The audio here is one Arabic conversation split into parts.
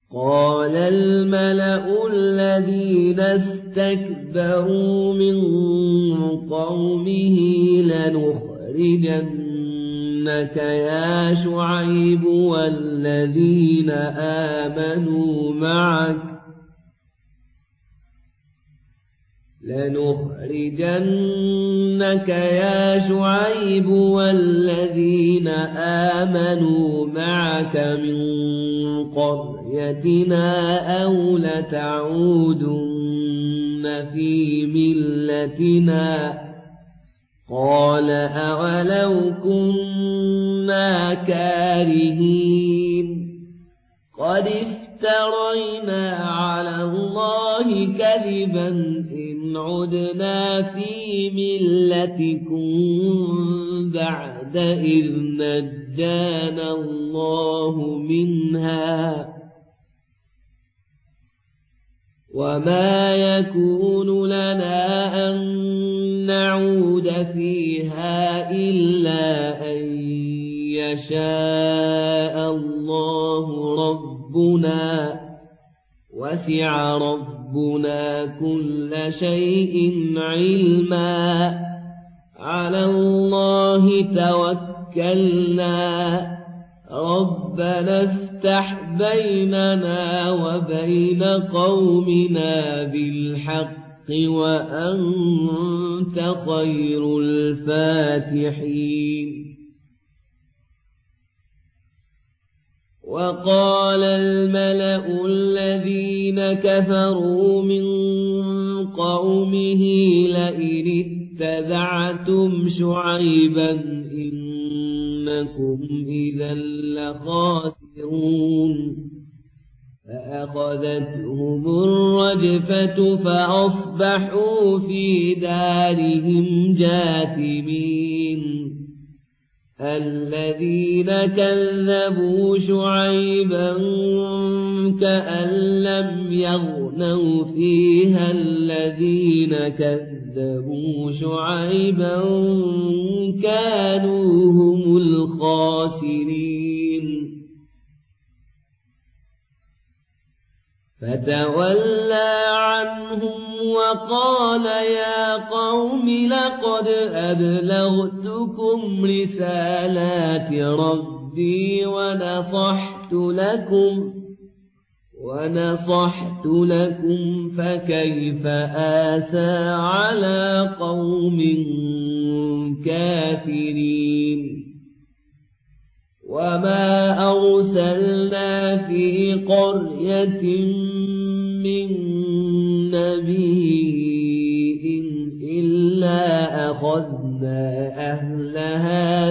قال الملأ الذين استكبروا من قومه لنخرجنك يا شعيب والذين آمنوا معك من قريتنا أو لتعودن في ملتنا قال أولو كنا كارهين قد افترينا على الله كذبا إن عدنا في ملتكم بعد إذ نجانا الله منها وما يكون لنا أن نعود فيها إلا أن يشاء الله ربنا وسع ربنا كل شيء علما على الله توكلنا ربنا افتح بيننا وبين قومنا بالحق وأنت خير الفاتحين وقال الملأ الذين كفروا من قومه لئن اتبعتم شعيبا إنكم إذا لخاسرون فأخذتهم الرجفة فأصبحوا في دارهم جاثمين الذين كذبوا شعيبا كأن لم يغنوا فيها الذين كذبوا شعيبا كانوا هم الخاسرين فتولى عنهم وقال يا قوم لقد أبلغتكم رسالات ربي ونصحت لكم فكيف آسى على قوم كافرين وما أرسلنا في قرية من نبي إلا أخذنا أهلها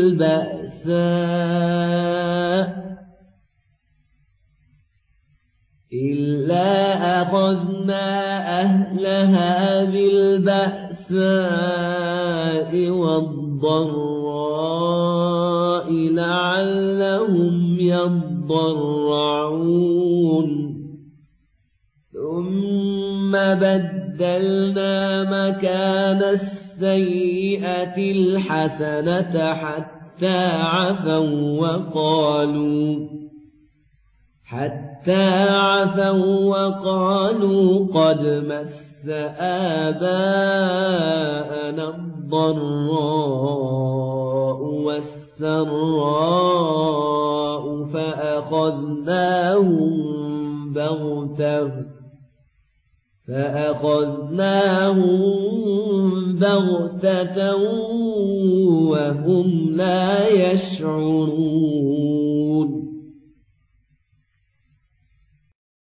بالبأساء والضراء لعلهم يضرعون ثم بدلنا مكان السيئة الحسنة حتى عفوا وقالوا قد مس آباءنا الضراء والسراء فأخذناهم بغتة وهم لا يشعرون